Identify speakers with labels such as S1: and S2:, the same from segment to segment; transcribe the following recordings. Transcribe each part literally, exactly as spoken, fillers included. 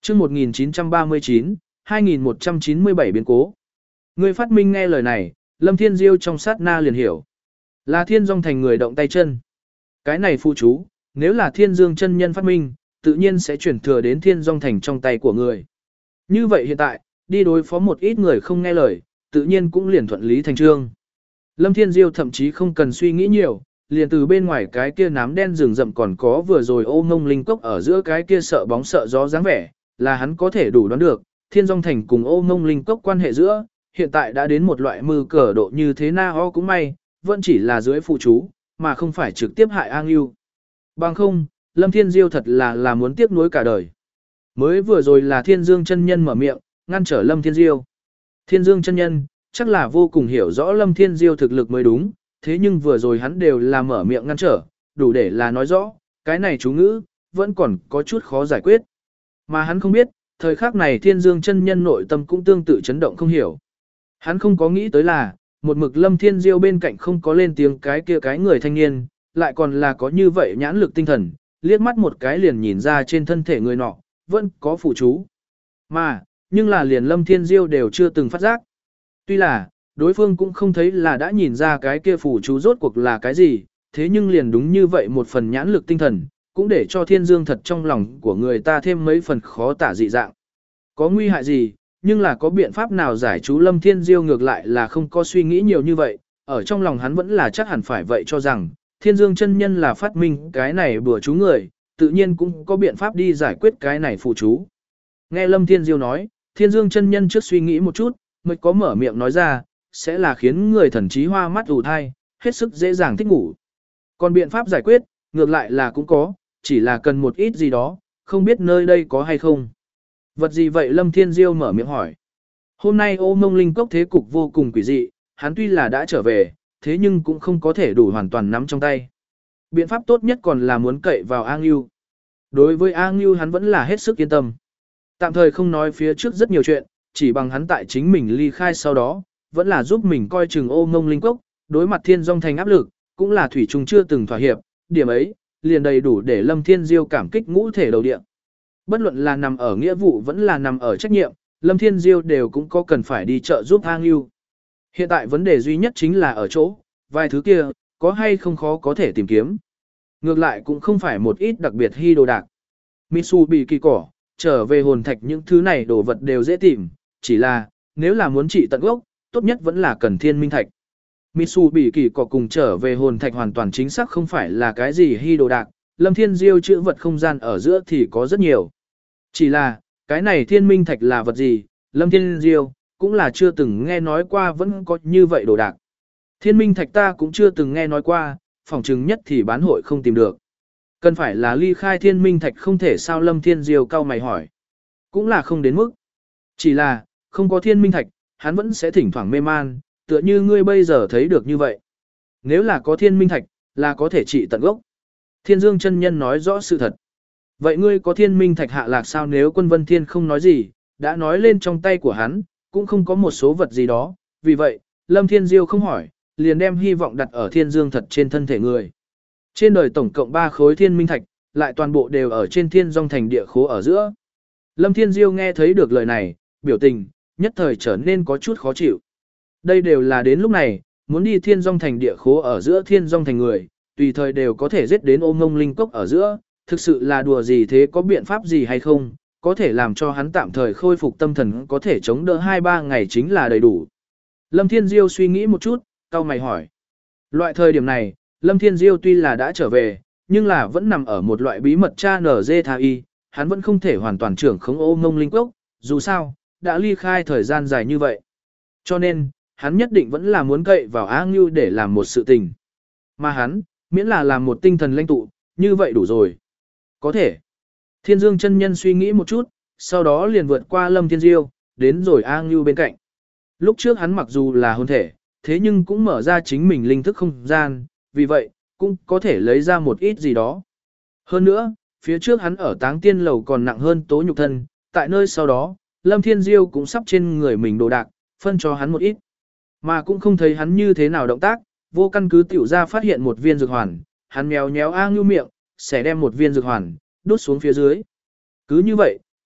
S1: chương một nghìn chín trăm ba mươi chín, hai nghìn một trăm chín mươi bảy biến cố. Người phát minh nghe lời này, Lâm Thiên Diêu trong sát na liền hiểu. Là Thiên Dung Thành người động tay chân. Cái này phụ chú, nếu là Thiên Dương chân nhân phát minh, tự nhiên sẽ chuyển thừa đến Thiên Dung Thành trong tay của người. Như vậy hiện tại, đi đối phó một ít người không nghe lời, tự nhiên cũng liền thuận lý thành trương. Lâm Thiên Diêu thậm chí không cần suy nghĩ nhiều, liền từ bên ngoài cái kia nám đen rừng rậm còn có vừa rồi ô ngông linh cốc ở giữa cái kia sợ bóng sợ gió dáng vẻ, là hắn có thể đủ đoán được, Thiên Dung Thành cùng ô ngông linh cốc quan hệ giữa, hiện tại đã đến một loại mư cờ độ như thế na ho cũng may, vẫn chỉ là dưới phụ chú, mà không phải trực tiếp hại A Ngưu. Bằng không, Lâm Thiên Diêu thật là là muốn tiếc nuối cả đời. Mới vừa rồi là Thiên Dương chân nhân mở miệng, ngăn trở Lâm Thiên Diêu. Thiên Dương chân nhân, chắc là vô cùng hiểu rõ Lâm Thiên Diêu thực lực mới đúng, thế nhưng vừa rồi hắn đều là mở miệng ngăn trở, đủ để là nói rõ, cái này chú ngữ, vẫn còn có chút khó giải quyết. Mà hắn không biết, thời khắc này Thiên Dương chân nhân nội tâm cũng tương tự chấn động không hiểu. Hắn không có nghĩ tới là, một mực Lâm Thiên Diêu bên cạnh không có lên tiếng cái kia cái người thanh niên, lại còn là có như vậy nhãn lực tinh thần, liếc mắt một cái liền nhìn ra trên thân thể người nọ, vẫn có phụ chú. Mà, nhưng là liền Lâm Thiên Diêu đều chưa từng phát giác. Tuy là, đối phương cũng không thấy là đã nhìn ra cái kia phụ chú rốt cuộc là cái gì, thế nhưng liền đúng như vậy một phần nhãn lực tinh thần, cũng để cho Thiên Dương thật trong lòng của người ta thêm mấy phần khó tả dị dạng. Có nguy hại gì, nhưng là có biện pháp nào giải chú Lâm Thiên Diêu ngược lại là không có suy nghĩ nhiều như vậy, ở trong lòng hắn vẫn là chắc hẳn phải vậy cho rằng, Thiên Dương chân nhân là phát minh cái này bừa chú người, tự nhiên cũng có biện pháp đi giải quyết cái này phụ chú. Nghe Lâm Thiên Diêu nói, Thiên Dương chân nhân trước suy nghĩ một chút, mới có mở miệng nói ra, sẽ là khiến người thần trí hoa mắt ù thai, hết sức dễ dàng thích ngủ. Còn biện pháp giải quyết, ngược lại là cũng có, chỉ là cần một ít gì đó, không biết nơi đây có hay không. Vật gì vậy Lâm Thiên Diêu mở miệng hỏi. Hôm nay ô mông linh cốc thế cục vô cùng quỷ dị, hắn tuy là đã trở về, thế nhưng cũng không có thể đủ hoàn toàn nắm trong tay. Biện pháp tốt nhất còn là muốn cậy vào A Ngưu. Đối với A Ngưu hắn vẫn là hết sức yên tâm. Tạm thời không nói phía trước rất nhiều chuyện, chỉ bằng hắn tại chính mình ly khai sau đó, vẫn là giúp mình coi chừng ô mông linh cốc, đối mặt Thiên Dung Thành áp lực, cũng là thủy chung chưa từng thỏa hiệp, điểm ấy, liền đầy đủ để Lâm Thiên Diêu cảm kích ngũ thể đầu địa. Bất luận là nằm ở nghĩa vụ vẫn là nằm ở trách nhiệm, Lâm Thiên Diêu đều cũng có cần phải đi trợ giúp A Ngưu. Hiện tại vấn đề duy nhất chính là ở chỗ, vài thứ kia, có hay không khó có thể tìm kiếm. Ngược lại cũng không phải một ít đặc biệt hy đồ đạc. Mitsu bị kỳ cỏ, trở về hồn thạch những thứ này đồ vật đều dễ tìm, chỉ là, nếu là muốn trị tận gốc, tốt nhất vẫn là cần thiên minh thạch. Mitsu bị kỳ cỏ cùng trở về hồn thạch hoàn toàn chính xác không phải là cái gì hy đồ đạc, Lâm Thiên Diêu chữ vật không gian ở giữa thì có rất nhiều. Chỉ là, cái này thiên minh thạch là vật gì, Lâm Thiên Diêu, cũng là chưa từng nghe nói qua vẫn có như vậy đồ đạc. Thiên minh thạch ta cũng chưa từng nghe nói qua, phỏng chừng nhất thì bán hội không tìm được. Cần phải là ly khai thiên minh thạch không thể sao Lâm Thiên Diêu cao mày hỏi. Cũng là không đến mức. Chỉ là, không có thiên minh thạch, hắn vẫn sẽ thỉnh thoảng mê man, tựa như ngươi bây giờ thấy được như vậy. Nếu là có thiên minh thạch, là có thể trị tận gốc. Thiên Dương chân nhân nói rõ sự thật. Vậy ngươi có thiên minh thạch hạ lạc sao nếu quân vân thiên không nói gì, đã nói lên trong tay của hắn, cũng không có một số vật gì đó, vì vậy, Lâm Thiên Diêu không hỏi, liền đem hy vọng đặt ở thiên dương thật trên thân thể người. Trên đời tổng cộng ba khối thiên minh thạch, lại toàn bộ đều ở trên Thiên Dung Thành địa khố ở giữa. Lâm Thiên Diêu nghe thấy được lời này, biểu tình, nhất thời trở nên có chút khó chịu. Đây đều là đến lúc này, muốn đi Thiên Dung Thành địa khố ở giữa Thiên Dung Thành người, tùy thời đều có thể giết đến ôm ngông linh cốc ở giữa, thực sự là đùa gì thế, có biện pháp gì hay không, có thể làm cho hắn tạm thời khôi phục tâm thần có thể chống đỡ hai ba ngày chính là đầy đủ. Lâm Thiên Diêu suy nghĩ một chút, cau mày hỏi. Loại thời điểm này, Lâm Thiên Diêu tuy là đã trở về, nhưng là vẫn nằm ở một loại bí mật cha nở dê tha y, hắn vẫn không thể hoàn toàn trưởng khống ô ngông linh cốc, dù sao, đã ly khai thời gian dài như vậy. Cho nên, hắn nhất định vẫn là muốn cậy vào A Ngưu để làm một sự tình. Mà hắn, miễn là làm một tinh thần lãnh tụ, như vậy đủ rồi. Có thể. Thiên Dương chân nhân suy nghĩ một chút, sau đó liền vượt qua Lâm Thiên Diêu, đến rồi A Ngưu bên cạnh. Lúc trước hắn mặc dù là hồn thể, thế nhưng cũng mở ra chính mình linh thức không gian, vì vậy, cũng có thể lấy ra một ít gì đó. Hơn nữa, phía trước hắn ở Táng Tiên Lầu còn nặng hơn tố nhục thân, tại nơi sau đó, Lâm Thiên Diêu cũng sắp trên người mình đồ đạc, phân cho hắn một ít. Mà cũng không thấy hắn như thế nào động tác, vô căn cứ tiểu ra phát hiện một viên dược hoàn, hắn méo nhéo A Ngưu miệng, sẽ đem một viên dược hoàn, đút xuống phía dưới. Cứ như vậy,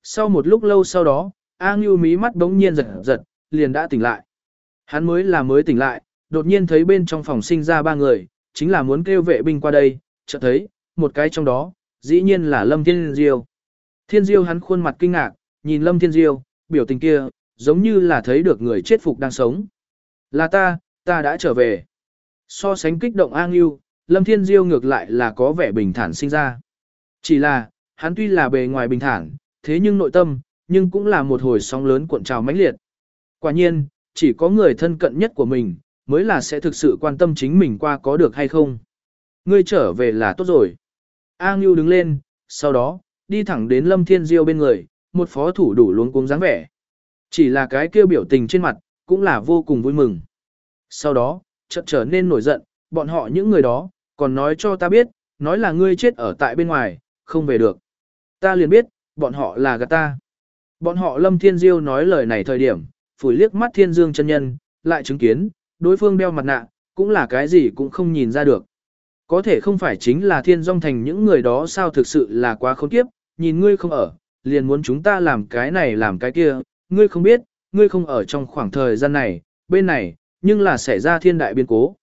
S1: Sau một lúc lâu sau đó, A Ngưu mí mắt bỗng nhiên giật giật, liền đã tỉnh lại. Hắn mới là mới tỉnh lại, đột nhiên thấy bên trong phòng sinh ra ba người, chính là muốn kêu vệ binh qua đây, chợt thấy, một cái trong đó, dĩ nhiên là Lâm Thiên Diêu. Thiên Diêu hắn khuôn mặt kinh ngạc, nhìn Lâm Thiên Diêu, biểu tình kia, giống như là thấy được người chết phục đang sống. Là ta, ta đã trở về. So sánh kích động A Ngưu, Lâm Thiên Diêu ngược lại là có vẻ bình thản sinh ra. Chỉ là, hắn tuy là bề ngoài bình thản, thế nhưng nội tâm, nhưng cũng là một hồi sóng lớn cuộn trào mãnh liệt. Quả nhiên, chỉ có người thân cận nhất của mình, mới là sẽ thực sự quan tâm chính mình qua có được hay không. Ngươi trở về là tốt rồi. A Ngưu đứng lên, sau đó, đi thẳng đến Lâm Thiên Diêu bên người, một phó thủ đủ luống cuống dáng vẻ. Chỉ là cái kêu biểu tình trên mặt, cũng là vô cùng vui mừng. Sau đó, chợt trở nên nổi giận, bọn họ những người đó, còn nói cho ta biết, nói là ngươi chết ở tại bên ngoài, không về được. Ta liền biết, bọn họ là gạt ta. Bọn họ Lâm Thiên Diêu nói lời này thời điểm, phủi liếc mắt Thiên Dương chân nhân, lại chứng kiến, đối phương đeo mặt nạ, cũng là cái gì cũng không nhìn ra được. Có thể không phải chính là Thiên Dung Thành những người đó sao, thực sự là quá khốn kiếp, nhìn ngươi không ở, liền muốn chúng ta làm cái này làm cái kia, ngươi không biết, ngươi không ở trong khoảng thời gian này, bên này, nhưng là xảy ra thiên đại biến cố.